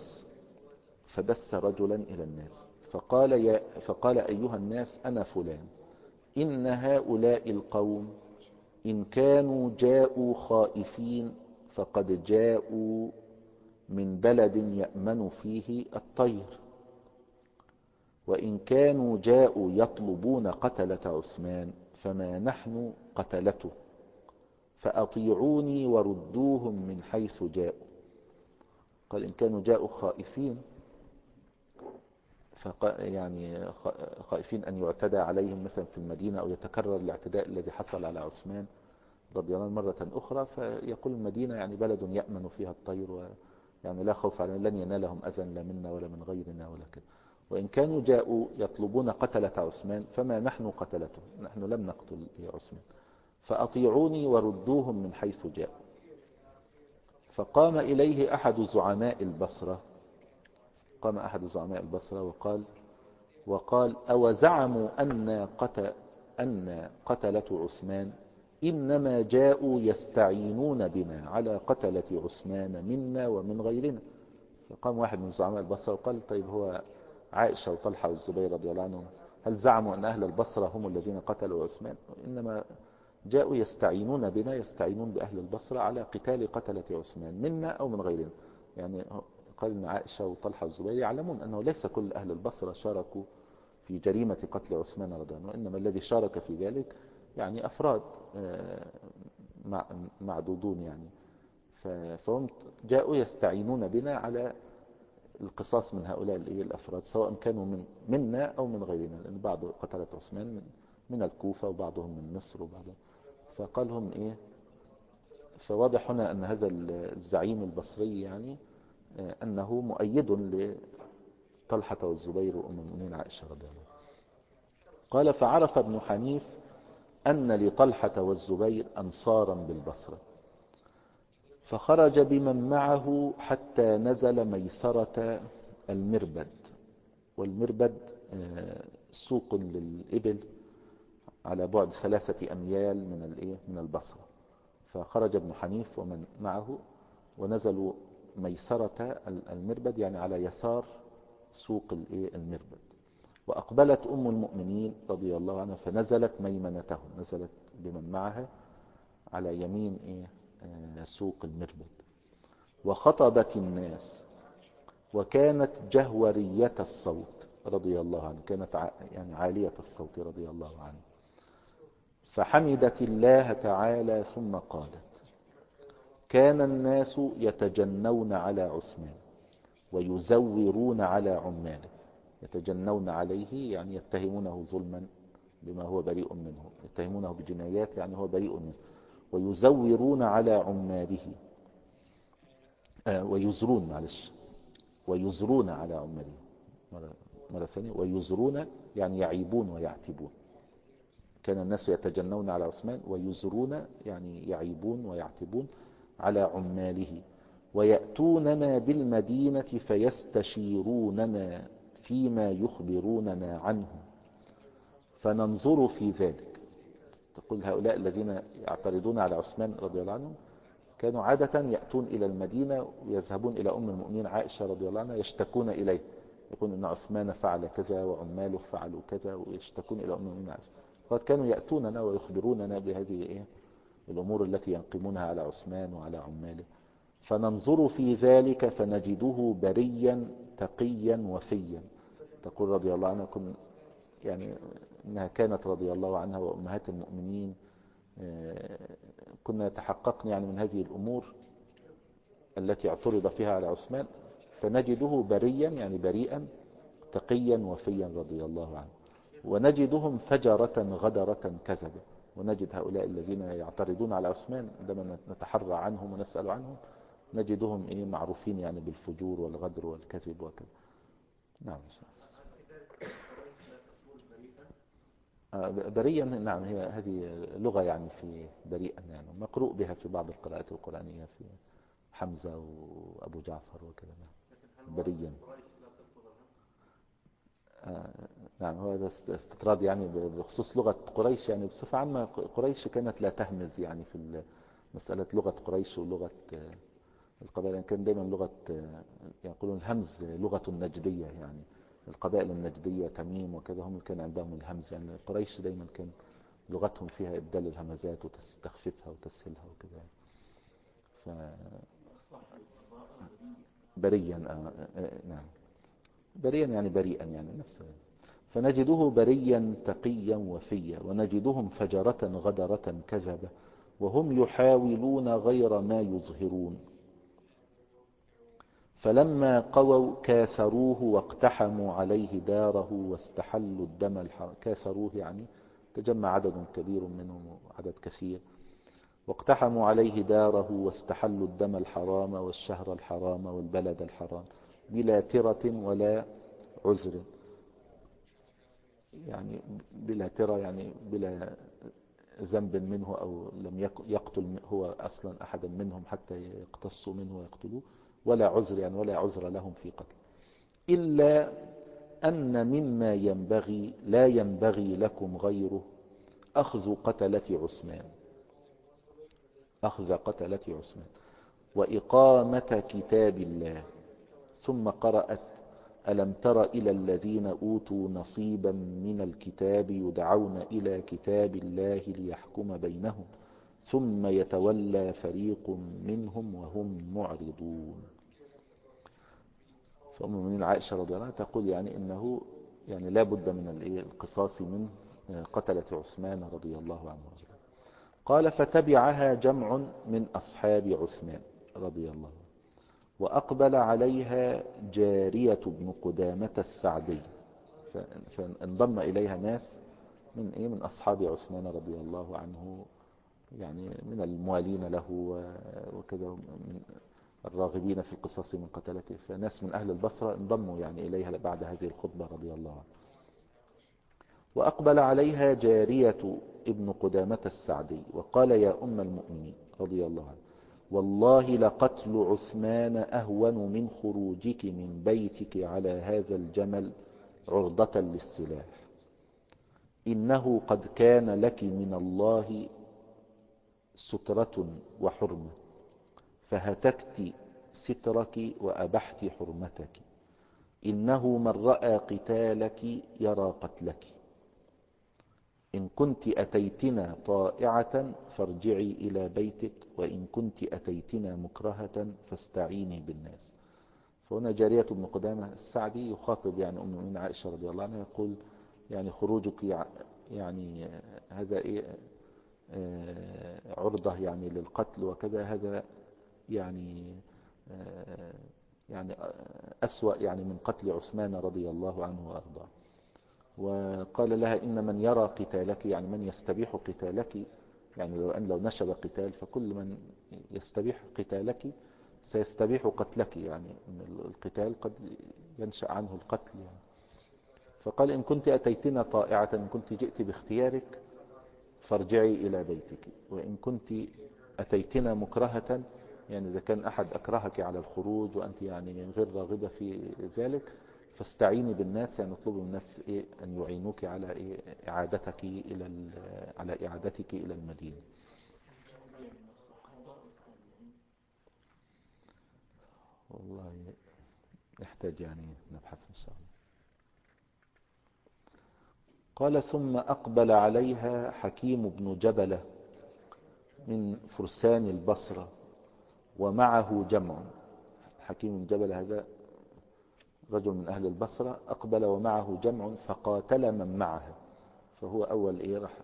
الناس فقال أيها الناس أنا فلان، إن هؤلاء القوم إن كانوا جاءوا خائفين فقد جاءوا من بلد يأمن فيه الطير، وإن كانوا جاءوا يطلبون قتلة عثمان فما نحن قتلته، فأطيعوني وردوهم من حيث جاءوا. قال إن كانوا جاءوا خائفين، يعني خائفين أن يعتدى عليهم مثلا في المدينة أو يتكرر الاعتداء الذي حصل على عثمان رضي الله عنه مرة أخرى، فيقول المدينة يعني بلد يأمن فيها الطير، يعني لا خوف عليهم، لن ينالهم أذى لا منا ولا من غيرنا ولا كذا. وإن كانوا جاءوا يطلبون قتلة عثمان فما نحن قتلته، نحن لم نقتل عثمان، فأطيعوني وردوهم من حيث جاءوا. فقام إليه أحد زعماء البصرة، قام أحد زعماء البصرة وقال أو زعموا أن قتلة عثمان إنما جاءوا يستعينون بنا على قتلة عثمان منا ومن غيرنا. فقام واحد من زعماء البصرة وقال طيب هو عائشة وطلحة والزبير رضي الله عنهم هل زعموا أن أهل البصرة هم الذين قتلوا عثمان؟ إنما جاءوا يستعينون بنا، يستعينون بأهل البصرة على قتال قتلة عثمان منا أو من غيرنا. يعني قال إن عائشة وطلحة والزبير يعلمون أنه ليس كل أهل البصرة شاركوا في جريمة قتل عثمان رضي الله عنه، وإنما الذي شارك في ذلك يعني أفراد معدودون يعني. فهم جاءوا يستعينون بنا على القصاص من هؤلاء الأفراد سواء كانوا منا أو من غيرنا، لأن بعض قتلة عثمان من الكوفة وبعضهم من مصر وبعضهم. فقال هم إيه، فواضح هنا أن هذا الزعيم البصري يعني أنه مؤيد لطلحة والزبير وأم المؤمنين عائشة رضي الله عنها. قال فعرف ابن حنيف أن لطلحة والزبير أنصارا بالبصرة، فخرج بمن معه حتى نزل ميسرة المربد. والمربد سوق للإبل على بعد 3 أميال من البصرة. فخرج ابن حنيف ومن معه ونزلوا ميسرة المربد يعني على يسار سوق المربد. وأقبلت أم المؤمنين رضي الله عنها فنزلت ميمنتهم، نزلت بمن معها على يمين سوق المربد. وخطبت الناس وكانت جهورية الصوت رضي الله عنه، كانت يعني عالية الصوت رضي الله عنه. فحمدت الله تعالى ثم قالت كان الناس يتجنون على عثمان ويزورون على عماله. يتجنون عليه يعني يتهمونه ظلما بما هو بريء منه، يتهمونه بجنايات يعني هو بريء منه. ويزورون على عماله ويزرون على عماله مرة ثانية، ويزرون يعني يعيبون ويعتبون. كان الناس يتجنون على عثمان ويزرون يعني يعيبون ويعتبون على عماله، ويأتوننا بالمدينة فيستشيروننا فيما يخبروننا عنه فننظر في ذلك. تقول هؤلاء الذين يعترضون على عثمان رضي الله عنهم كانوا عادة يأتون إلى المدينة ويذهبون إلى أم المؤمنين عائشة رضي الله عنها يشتكون إليه، يقول إن عثمان فعل كذا وعماله فعلوا كذا، ويشتكون إلى أم المؤمنين عائشة. فقد كانوا يأتوننا ويخبروننا بهذه الأمور التي ينقمونها على عثمان وعلى عماله. فننظر في ذلك فنجده بريا تقيا وفيا. تقول رضي الله عنها يعني إنها كانت رضي الله عنها وأمهات المؤمنين كنا يتحققن يعني من هذه الأمور التي اعترض فيها على عثمان، فنجده بريا يعني بريئا تقيا وفيا رضي الله عنه. ونجدهم فجرة غدرة كذبة. ونجد هؤلاء الذين يعترضون على عثمان عندما نتحرى عنهم ونسأل عنهم نجدهم معروفين يعني بالفجور والغدر والكذب وكذا. نعم. بريئا نعم، هي هذه لغة يعني في بريئا يعني مقروء بها في بعض القراءات القرآنية في حمزة وأبو جعفر وكذا. نعم بريا. نعم هو هذا استطراد يعني بخصوص لغة قريش، يعني بصفة عامة قريش كانت لا تهمز يعني في مسألة لغة قريش ولغة القبائل. يعني كان دائما لغة يقولون الهمز لغة النجدية، يعني القبائل النجدية تميم وكذا هم كان عندهم الهمز. يعني قريش دائما كان لغتهم فيها إبدال الهمزات وتستخففها وتسهلها وكذا. بريا نعم، بريا يعني بريئا يعني نفسه. فنجده بريا تقيا وفيا، ونجدهم فجرة غدرة كذبة، وهم يحاولون غير ما يظهرون. فلما قووا كاثروه واقتحموا عليه داره واستحلوا الدم الحرام. كاثروه يعني تجمع عدد كبير منهم، عدد كثير. واقتحموا عليه داره واستحلوا الدم الحرام والشهر الحرام والبلد الحرام بلا ترة ولا عذر. يعني بلا ترة يعني بلا ذنب منه، أو لم يقتل هو أصلا أحدا منهم حتى يقتصوا منه ويقتلوه، ولا عذر يعني ولا عذر لهم في قتل. إلا أن مما ينبغي لا ينبغي لكم غيره أخذ قتلة عثمان، أخذ قتلة عثمان وإقامة كتاب الله. ثم قرأت: ألم تر إلى الذين أوتوا نصيبا من الكتاب يدعون إلى كتاب الله ليحكم بينهم ثم يتولى فريق منهم وهم معرضون. فأم المؤمنين عائشة رضي الله عنها تقول يعني إنه يعني لا بد من القصاص من قتلة عثمان رضي الله عنه. قال: فتبعها جمع من أصحاب عثمان رضي الله عنه، وأقبل عليها جارية بن قدامة السعدي، فانضم إليها ناس من أصحاب عثمان رضي الله عنه، يعني من الموالين له وكذا، من الراغبين في القصاص من قتلته. فناس من أهل البصرة انضموا يعني إليها بعد هذه الخطبة رضي الله عنه. وأقبل عليها جارية ابن قدامة السعدي وقال: يا أم المؤمنين رضي الله عنه، والله لقتل عثمان أهون من خروجك من بيتك على هذا الجمل عرضة للسلاح. إنه قد كان لك من الله سترة وحرمة، فهتكت سترك وأبحت حرمتك. إنه من رأى قتالك يرى قتلك. إن كنت أتيتنا طائعة فارجعي إلى بيتك، وإن كنت أتيتنا مكرهة فاستعيني بالناس. فهنا جارية بن قدامة السعدي يخاطب يعني أم المؤمنين عائشة رضي الله عنها، يقول يعني خروجك يعني هذا عرضة يعني للقتل وكذا، هذا يعني يعني أسوأ يعني من قتل عثمان رضي الله عنه وأرضاه. وقال لها: إن من يرى قتالك يعني من يستبيح قتالك، يعني لو نشب قتال فكل من يستبيح قتالك سيستبيح قتلك، يعني إن القتال قد ينشأ عنه القتل يعني. فقال: إن كنت أتيتنا طائعة، إن كنت جئت باختيارك فارجعي إلى بيتك، وإن كنت أتيتنا مكرهة، يعني إذا كان أحد أكرهك على الخروج وأنت يعني غير راغبة في ذلك، فاستعيني بالناس، يعني اطلبي من الناس أن يعينوك على إعادتك على إعادتك إلى المدينة. والله يحتاج يعني نبحث إن شاء الله. قال: ثم أقبل عليها حكيم بن جبلة من فرسان البصرة ومعه جمع. حكيم بن جبلة هذا رجل من أهل البصرة، أقبل ومعه جمع فقاتل من معها. فهو أول راح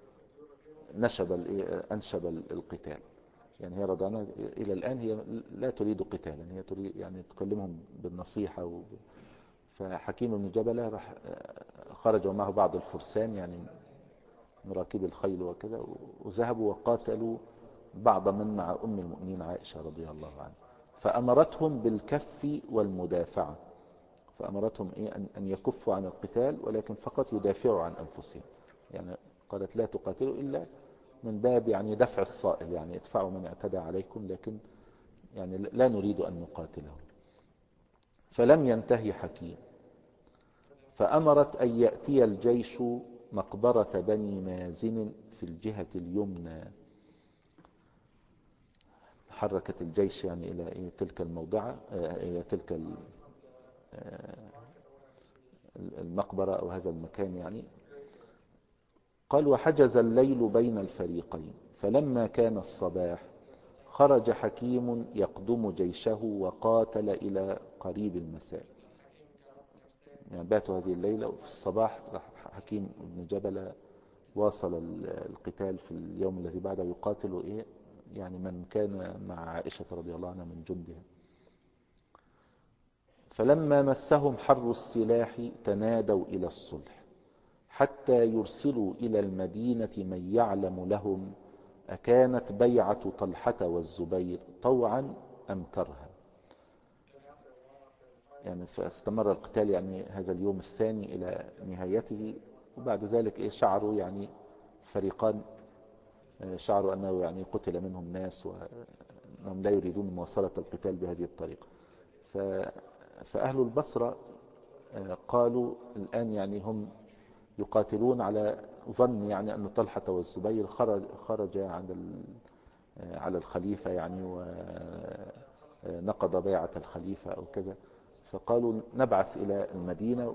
أنشب القتال. يعني هي رضعنا إلى الآن هي لا تريد قتالا، هي تريد يعني تكلمهم بالنصيحة فحكيم بن جبلة راح خرج ومعه بعض الفرسان يعني مراكب الخيل وكذا، وذهبوا وقاتلوا بعض من مع أم المؤمنين عائشة رضي الله عنها. فأمرتهم بالكف والمدافعة، فأمرتهم أن يكفوا عن القتال، ولكن فقط يدافعوا عن أنفسهم. يعني قالت: لا تقاتلوا إلا من باب يعني دفع الصائل، يعني ادفعوا من اعتدى عليكم، لكن يعني لا نريد أن نقاتلهم. فلم ينتهي حكيم، فأمرت أن يأتي الجيش مقبرة بني مازن في الجهة اليمنى. حركت الجيش يعني إلى تلك الموضعة، إلى تلك المقبرة أو هذا المكان يعني. قال وحجز الليل بين الفريقين، فلما كان الصباح خرج حكيم يقدم جيشه وقاتل إلى قريب المساء. يعني باتوا هذه الليلة، وفي الصباح حكيم بن جبل واصل القتال في اليوم الذي بعده، يقاتل يعني من كان مع عائشة رضي الله عنها من جندها. فلما مسهم حر السلاح تنادوا إلى الصلح حتى يرسلوا إلى المدينة من يعلم لهم أكانت بيعة طلحة والزبير طوعا أم كرها. يعني فاستمر القتال يعني هذا اليوم الثاني إلى نهايته، وبعد ذلك شعروا يعني فريقان شعروا أنه يعني قتل منهم ناس وأنهم لا يريدون مواصلة القتال بهذه الطريقة. فأهل البصرة قالوا الآن يعني هم يقاتلون على ظن يعني أن طلحة والزبير خرج على الخليفة يعني ونقض بيعة الخليفة أو كذا. فقالوا نبعث إلى المدينة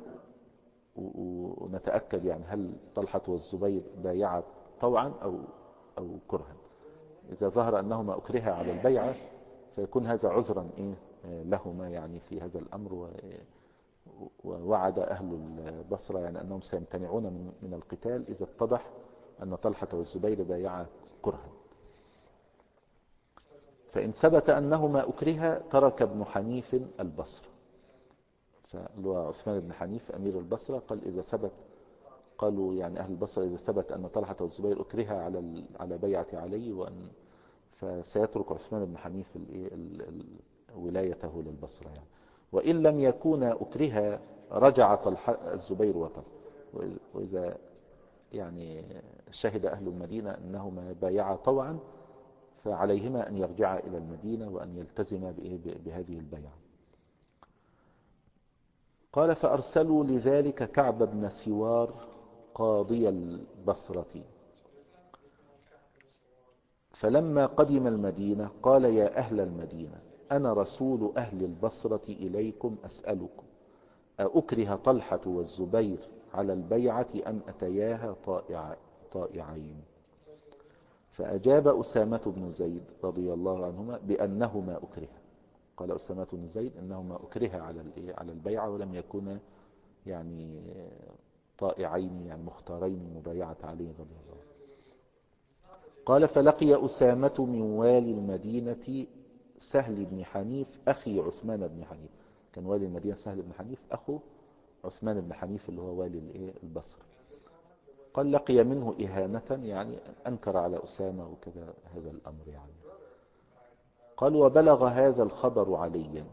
ونتأكد يعني هل طلحة والزبير بايعا طوعا أو كرها. إذا ظهر أنهما أكرها على البيعة فيكون هذا عذرا لهما يعني في هذا الأمر. ووعد أهل البصرة يعني أنهم سيمتنعون من القتال إذا اتضح أن طلحة والزبير بايعا كرها. فإن ثبت أنهما أكرها ترك ابن حنيف البصرة. عثمان بن حنيف أمير البصرة قال إذا ثبت، قالوا يعني أهل البصرة إذا ثبت أن طلحة والزبير أكرها على بيعة علي فسيترك عثمان بن حنيف ولايته للبصرة يعني. وإن لم يكون أكرها رجع طلحة الزبير وطلحة. وإذا يعني شهد أهل المدينة أنهما بايعا طوعا فعليهما أن يرجعا إلى المدينة وأن يلتزما بهذه البيعة. قال فأرسلوا لذلك كعب بن سوار قاضي البصرة، فلما قدم المدينة قال يا أهل المدينة أنا رسول أهل البصرة إليكم أسألكم أكره طلحة والزبير على البيعة أم أتياها طائعين؟ فأجاب أسامة بن زيد رضي الله عنهما بأنهما أكرها. قال أسامة بن زيد أنهما أكرها على البيعة ولم يكونا يعني طائعين يعني مختارين مبايعة علي رضي الله عنه. قال فلقي أسامة من والي المدينة سهل بن حنيف أخي عثمان بن حنيف. كان والي المدينة سهل بن حنيف أخو عثمان بن حنيف اللي هو والي البصرة. قال لقي منه إهانة يعني أنكر على أسامة وكذا هذا الأمر يعني. قال وبلغ هذا الخبر عليا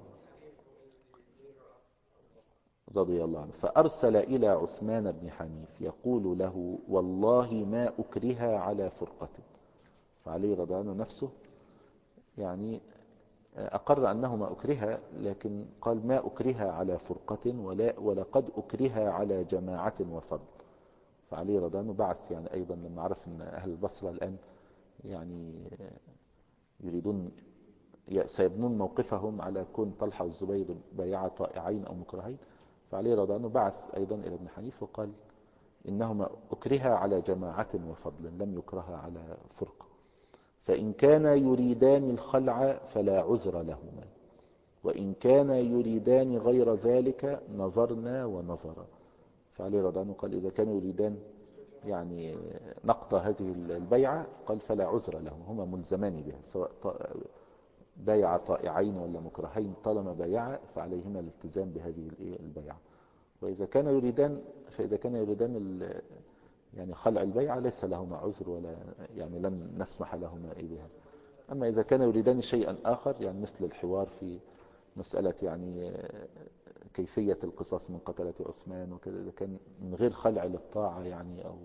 رضي الله عنه فأرسل إلى عثمان بن حنيف يقول له والله ما أكرها على فرقة. فعلي رضي الله عنه نفسه يعني أقر أنهما أكرها، لكن قال ما أكرها على فرقة ولقد أكرها على جماعة وفضل. فعلي رضي الله عنه بعث يعني أيضا لما عرف أن أهل البصرة الآن يعني يريدون سيبنون موقفهم على كون طلحة والزبير بايعا طائعين أو مكرهين، فعلي رضي الله عنه بعث أيضا إلى ابن حنيف وقال إنهما أكرها على جماعة وفضل لم يكرها على فرقة، فإن كان يريدان الخلع فلا عذر لهما، وإن كان يريدان غير ذلك نظرنا ونظرا. فعلي رضي الله عنه قال إذا كانوا يريدان يعني نقض هذه البيعة قال فلا عذر لهم، هما ملزمان بها سواء بايع طائعين ولا مكرهين، طالما بايع فعليهما الالتزام بهذه البيعة. وإذا كان يريدان فإذا كان يريدان يعني خلع البيعة ليس لهما عذر ولا يعني لن نسمح لهما بها. أما إذا كان يريدان شيئا آخر يعني مثل الحوار في مسألة يعني كيفية القصاص من قتلة عثمان وكذا، إذا كان من غير خلع للطاعة يعني أو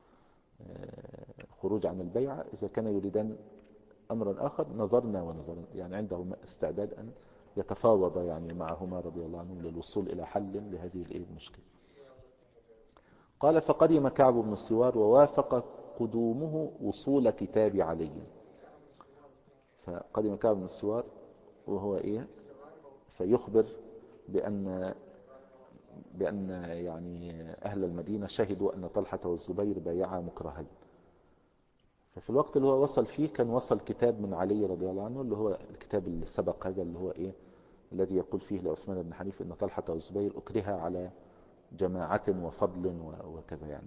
خروج عن البيعة، إذا كان يريدان أمرا آخر نظرنا ونظرنا، يعني عندهم استعداد أن يتفاوض يعني معهما رضي الله عنهم للوصول إلى حل لهذه المشكلة. قال فقدم كعب بن السوار ووافق قدومه وصول كتاب علي. فقدم كعب بن السوار وهو فيخبر بأن بأن يعني أهل المدينة شهدوا أن طلحة والزبير بايعا مكرهين. ففي الوقت اللي هو وصل فيه كان وصل كتاب من علي رضي الله عنه، اللي هو الكتاب اللي سبق هذا، اللي هو إيه، الذي يقول فيه لعثمان بن حنيف أن طلحة والزبير أكره على جماعة وفضل وكذا يعني.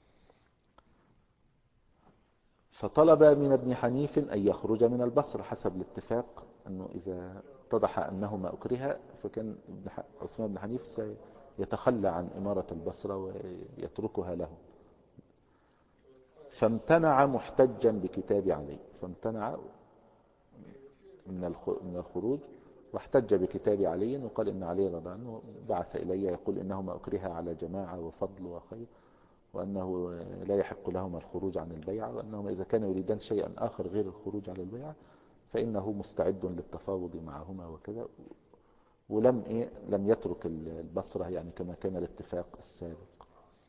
فطلب من ابن حنيف أن يخرج من البصرة حسب الاتفاق، أنه إذا اتضح أنهما أكره فكان عثمان بن حنيف سيتخلى عن إمارة البصرة ويتركها له. فامتنع محتجا بكتاب علي، فامتنع من الخروج واحتج بكتاب علي، وقال إن علي رضي الله عنه بعث إلي يقول إنهما أكره على جماعة وفضل وخير، وأنه لا يحق لهما الخروج عن البيعة، وأنهما إذا كانوا يريدان شيئا آخر غير الخروج على البيعة فإنه مستعد للتفاوض معهما وكذا. لم يترك البصرة يعني كما كان الاتفاق السابق.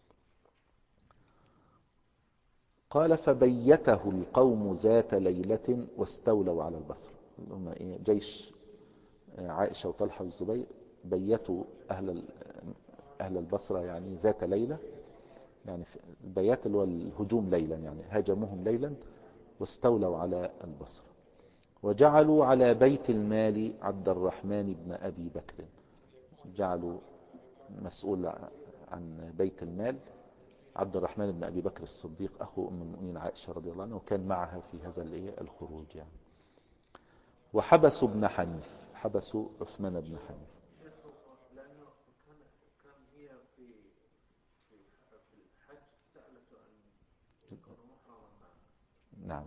قال فبيته القوم ذات ليلة واستولوا على البصرة. هم جيش عائشة وطلحة والزبير بيتوا أهل البصرة يعني ذات ليلة، يعني البيات اللي هو الهجوم ليلا، يعني هاجموهم ليلا واستولوا على البصرة. وجعلوا على بيت المال عبد الرحمن بن أبي بكر، جعلوا مسؤول عن بيت المال عبد الرحمن بن أبي بكر الصديق أخو أم المؤمنين عائشة رضي الله عنها، وكان معها في هذا الخروج يعني. وحبسوا ابن حنيف، حبسوا عثمان بن حنيف. نعم.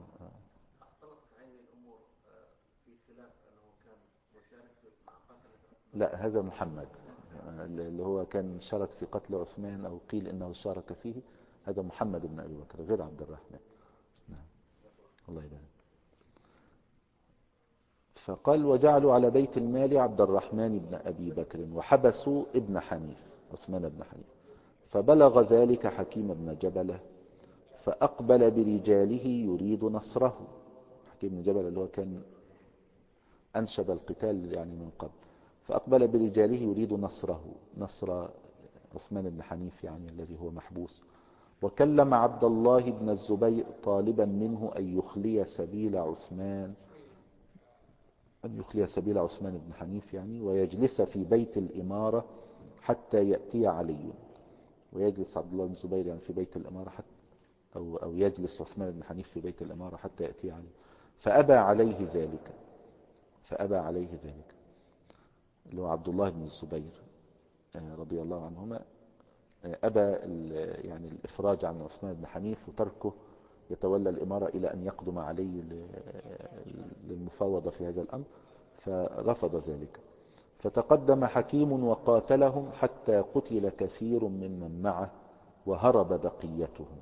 لا، هذا محمد اللي هو كان شارك في قتل عثمان، أو قيل إنه شارك فيه، هذا محمد بن أبي بكر غير عبد الرحمن. نعم. الله يبارك. فقال وجعلوا على بيت المال عبد الرحمن بن أبي بكر وحبسوا ابن حنيف عثمان بن حنيف. فبلغ ذلك حكيم بن جبلة فأقبل برجاله يريد نصره. حكيم بن جبلة اللي هو كان أنشب القتال يعني من قبل. فأقبل برجاله يريد نصر عثمان بن حنيف يعني الذي هو محبوس. وكلم عبد الله بن الزبير طالبا منه أن يخلي سبيل عثمان بن حنيف يعني، ويجلس في بيت الإمارة حتى يأتي علي. ويجلس عبد الله بن الزبير يعني في بيت الإمارة حتى أو يجلس عثمان بن حنيف في بيت الإمارة حتى يأتي علي. فأبى عليه ذلك اللي هو عبد الله بن الزبير رضي الله عنهما. أبى يعني الإفراج عن عثمان بن حنيف وتركه يتولى الإمارة إلى أن يقدم علي للمفاوضة في هذا الأمر، فرفض ذلك. فتقدم حكيم وقاتلهم حتى قتل كثير ممن معه وهرب بقيتهم.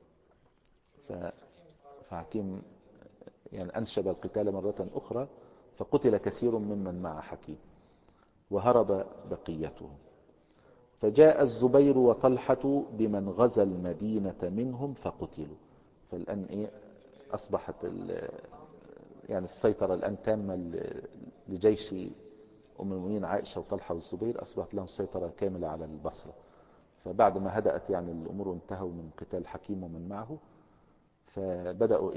فحكيم يعني أنشب القتال مرة أخرى، فقتل كثير ممن مع حكيم وهرب بقيتهم. فجاء الزبير وطلحة بمن غزا المدينة منهم فقتلوا. فالآن أصبحت يعني السيطرة الآن تامة لجيش أم المؤمنين عائشة وطلحة والزبير، أصبحت لهم سيطرة كاملة على البصرة. فبعد ما هدأت يعني الأمور وانتهوا من قتال حكيم ومن معه، فبدأوا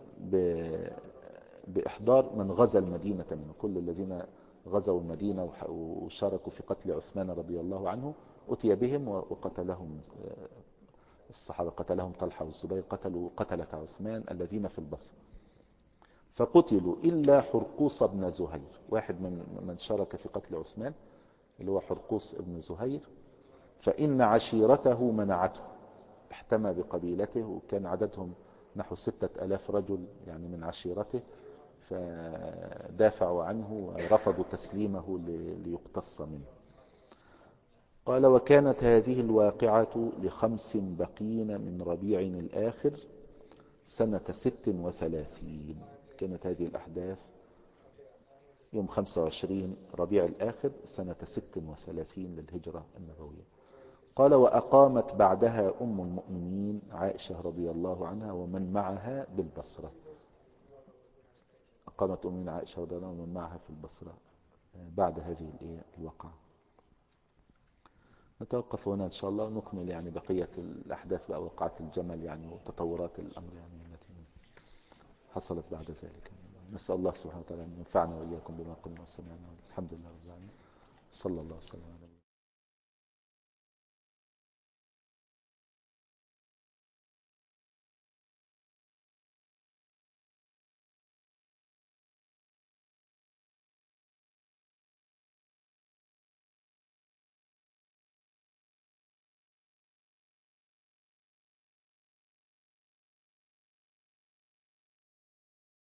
بإحضار من غزا المدينة منه. كل الذين غزوا المدينة وشاركوا في قتل عثمان رضي الله عنه أتي بهم وقتلهم الصحابة، قتلهم طلحة والزبير، قتلوا قتلة عثمان الذين في البصرة. فقتلوا إلا حرقوس بن زهير، واحد من شارك في قتل عثمان اللي هو حرقوس بن زهير. فإن عشيرته منعته، احتمى بقبيلته، وكان عددهم نحو 6000 رجل يعني من عشيرته، فدافعوا عنه ورفضوا تسليمه ليقتص منه. قال وكانت هذه الواقعة ل5 بقين من ربيع الآخر سنة 36. كانت هذه الأحداث يوم 25 ربيع الآخر سنة 36 للهجرة النبوية. قال وأقامت بعدها أم المؤمنين عائشة رضي الله عنها ومن معها بالبصرة. أقامت أم المؤمنين عائشة رضي الله عنها ومن معها في البصرة بعد هذه الوقعة. نتوقف هنا إن شاء الله ونكمل يعني بقية الأحداث وأوقات الجمل يعني وتطورات الأمر يعني التي حصلت بعد ذلك. نسأل الله سبحانه وتعالى أن ينفعنا وإياكم بما قلنا وسمعنا. الحمد لله رب العالمين. صلى الله وسلم على نبينا